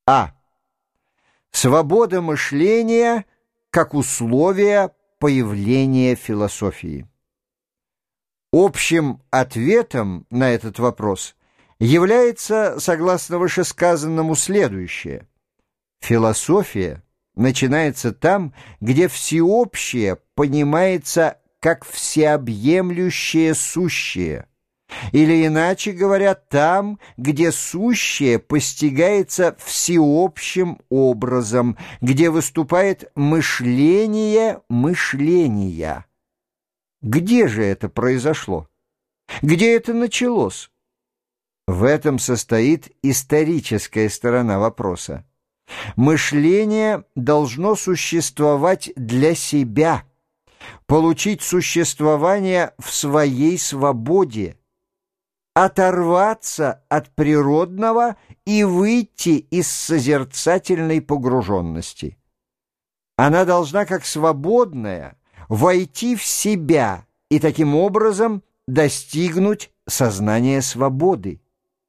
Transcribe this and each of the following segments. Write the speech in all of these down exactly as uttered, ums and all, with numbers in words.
А. Свобода мышления как условие появления философии. Общим ответом на этот вопрос является, согласно вышесказанному, следующее. Философия начинается там, где всеобщее понимается как всеобъемлющее сущее, или, иначе говоря, там, где сущее постигается всеобщим образом, где выступает мышление мышления. Где же это произошло? Где это началось? В этом состоит историческая сторона вопроса. Мышление должно существовать для себя, получить существование в своей свободе, оторваться от природного и выйти из созерцательной погруженности. Она должна, как свободная, войти в себя и таким образом достигнуть сознания свободы.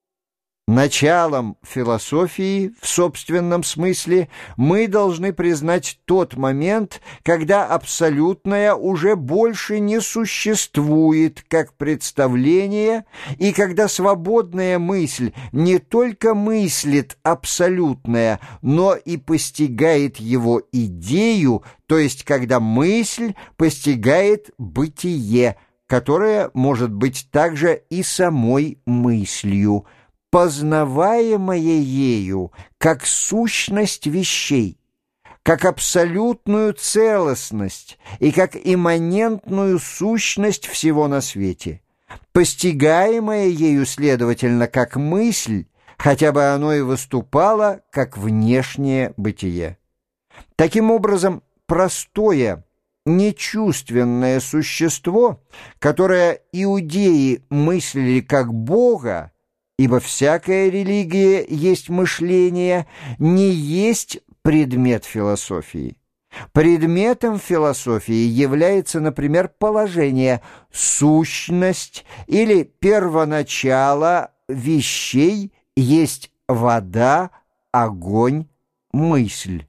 Началом философии, в собственном смысле, мы должны признать тот момент, когда абсолютное уже больше не существует как представление, и когда свободная мысль не только мыслит абсолютное, но и постигает его идею, то есть когда мысль постигает бытие, которое может быть также и самой мыслью, познаваемое ею как сущность вещей, как абсолютную целостность и как имманентную сущность всего на свете, постигаемое ею, следовательно, как мысль, хотя бы оно и выступало как внешнее бытие. Таким образом, простое, нечувственное существо, которое иудеи мыслили как Бога, ибо всякая религия есть мышление, не есть предмет философии. Предметом философии является, например, положение, сущность или первоначало вещей есть вода, огонь, мысль.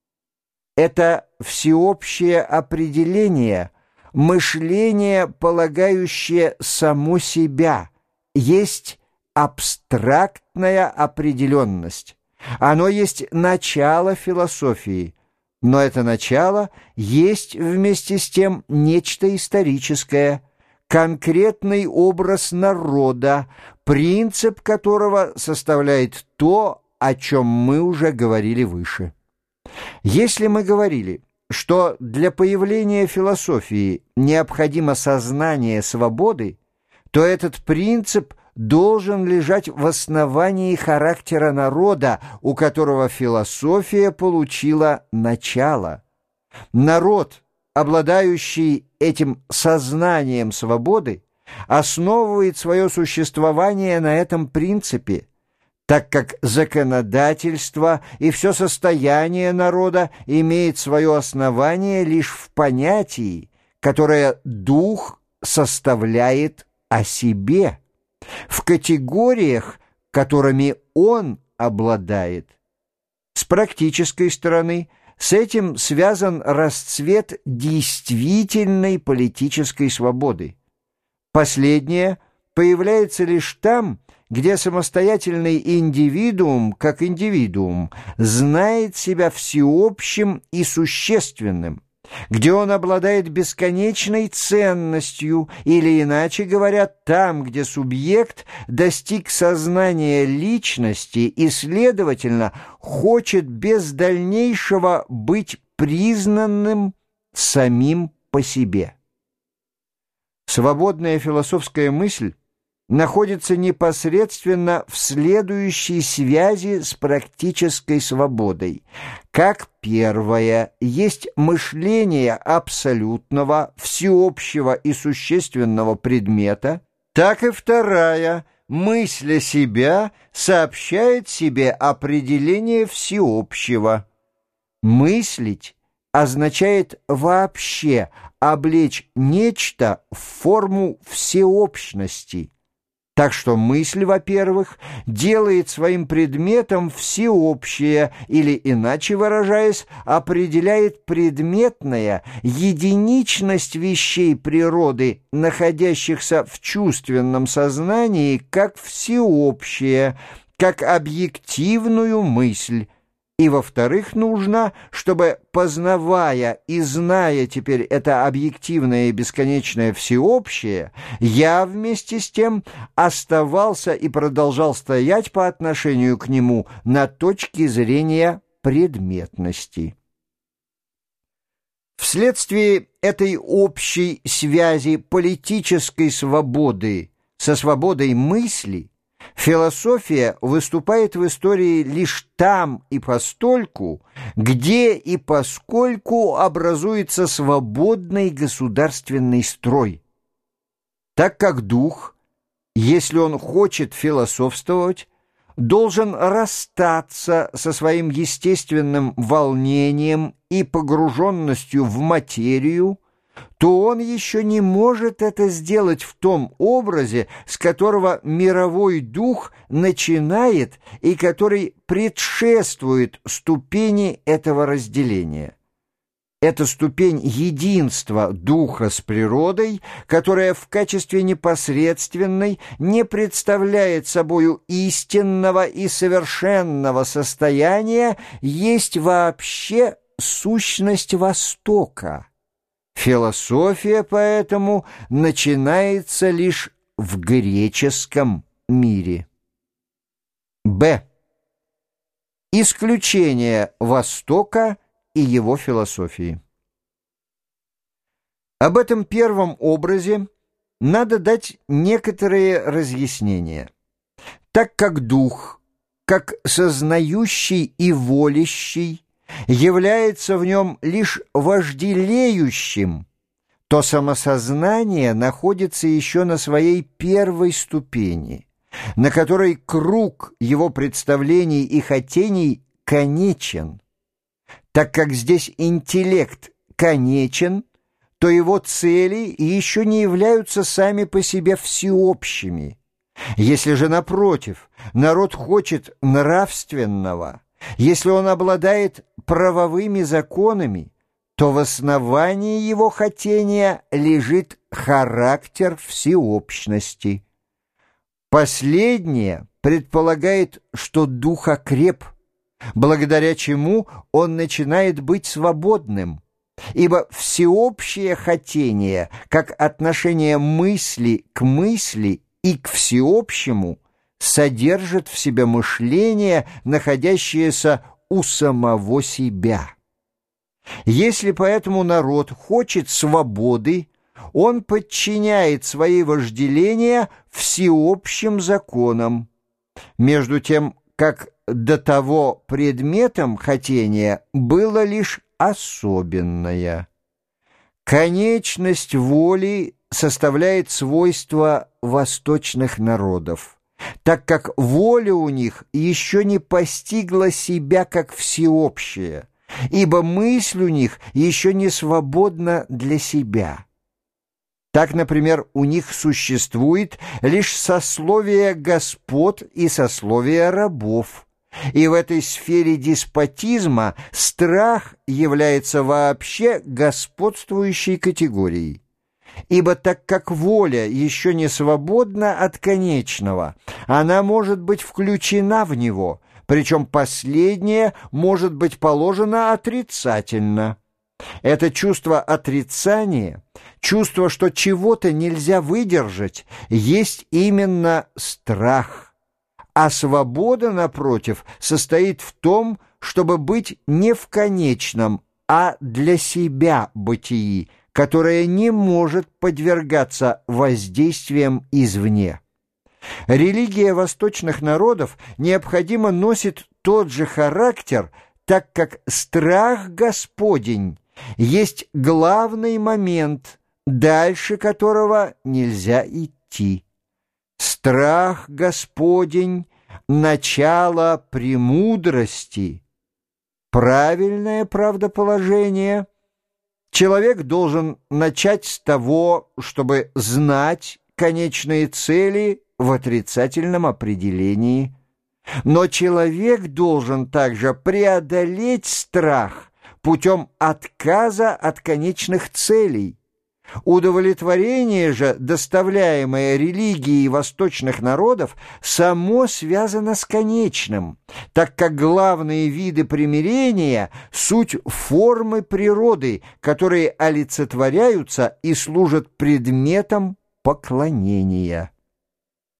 Это всеобщее определение, мышление, полагающее само себя, есть абстрактная определенность. Оно есть начало философии, но это начало есть вместе с тем нечто историческое, конкретный образ народа, принцип которого составляет то, о чем мы уже говорили выше. Если мы говорили, что для появления философии необходимо сознание свободы, то этот принцип должен лежать в основании характера народа, у которого философия получила начало. Народ, обладающий этим сознанием свободы, основывает свое существование на этом принципе, так как законодательство и все состояние народа имеет свое основание лишь в понятии, которое дух составляет о себе, в категориях, которыми он обладает. С практической стороны, с этим связан расцвет действительной политической свободы. Последняя появляется лишь там, где самостоятельный индивидуум, как индивидуум, знает себя всеобщим и существенным, где он обладает бесконечной ценностью, или, иначе говоря, там, где субъект достиг сознания личности и, следовательно, хочет без дальнейшего быть признанным самим по себе. Свободная философская мысль находится непосредственно в следующей связи с практической свободой. Как первая есть мышление абсолютного, всеобщего и существенного предмета, так и вторая, мысля себя, сообщает себе определение всеобщего. Мыслить означает вообще облечь нечто в форму всеобщности. Так что мысль, во-первых, делает своим предметом всеобщее, или, иначе выражаясь, определяет предметная единичность вещей природы, находящихся в чувственном сознании, как всеобщее, как объективную мысль. И, во-вторых, нужно, чтобы, познавая и зная теперь это объективное и бесконечное всеобщее, я вместе с тем оставался и продолжал стоять по отношению к нему на точке зрения предметности. Вследствие этой общей связи политической свободы со свободой мысли, философия выступает в истории лишь там и постольку, где и поскольку образуется свободный государственный строй. Так как дух, если он хочет философствовать, должен расстаться со своим естественным волнением и погруженностью в материю, то он еще не может это сделать в том образе, с которого мировой дух начинает и который предшествует ступени этого разделения. Это ступень единства духа с природой, которая в качестве непосредственной не представляет собою истинного и совершенного состояния, есть вообще сущность Востока. Философия, поэтому, начинается лишь в греческом мире. Б. Исключение Востока и его философии. Об этом первом образе надо дать некоторые разъяснения. Так как дух, как сознающий и волящий, является в нем лишь вожделеющим, то самосознание находится еще на своей первой ступени, на которой круг его представлений и хотений конечен. Так как здесь интеллект конечен, то его цели еще не являются сами по себе всеобщими. Если же, напротив, народ хочет нравственного, если он обладает правовыми законами, то в основании его хотения лежит характер всеобщности. Последнее предполагает, что дух окреп, благодаря чему он начинает быть свободным, ибо всеобщее хотение, как отношение мысли к мысли и к всеобщему, содержит в себе мышление, находящееся у самого себя. Если поэтому народ хочет свободы, он подчиняет свои вожделения всеобщим законам, между тем, как до того предметом хотения было лишь особенное. Конечность воли составляет свойства восточных народов, так как воля у них еще не постигла себя как всеобщее, ибо мысль у них еще не свободна для себя. Так, например, у них существует лишь сословие господ и сословие рабов, и в этой сфере деспотизма страх является вообще господствующей категорией. Ибо так как воля еще не свободна от конечного, она может быть включена в него, причем последнее может быть положено отрицательно. Это чувство отрицания, чувство, что чего-то нельзя выдержать, есть именно страх. А свобода, напротив, состоит в том, чтобы быть не в конечном, а для себя бытии, которое не может подвергаться воздействиям извне. Религия восточных народов необходимо носит тот же характер, так как страх Господень есть главный момент, дальше которого нельзя идти. Страх Господень — начало премудрости. Правильное правдоположение. Человек должен начать с того, чтобы знать конечные цели в отрицательном определении. Но человек должен также преодолеть страх путем отказа от конечных целей. Удовлетворение же, доставляемое религией восточных народов, само связано с конечным, так как главные виды примирения – суть формы природы, которые олицетворяются и служат предметом поклонения.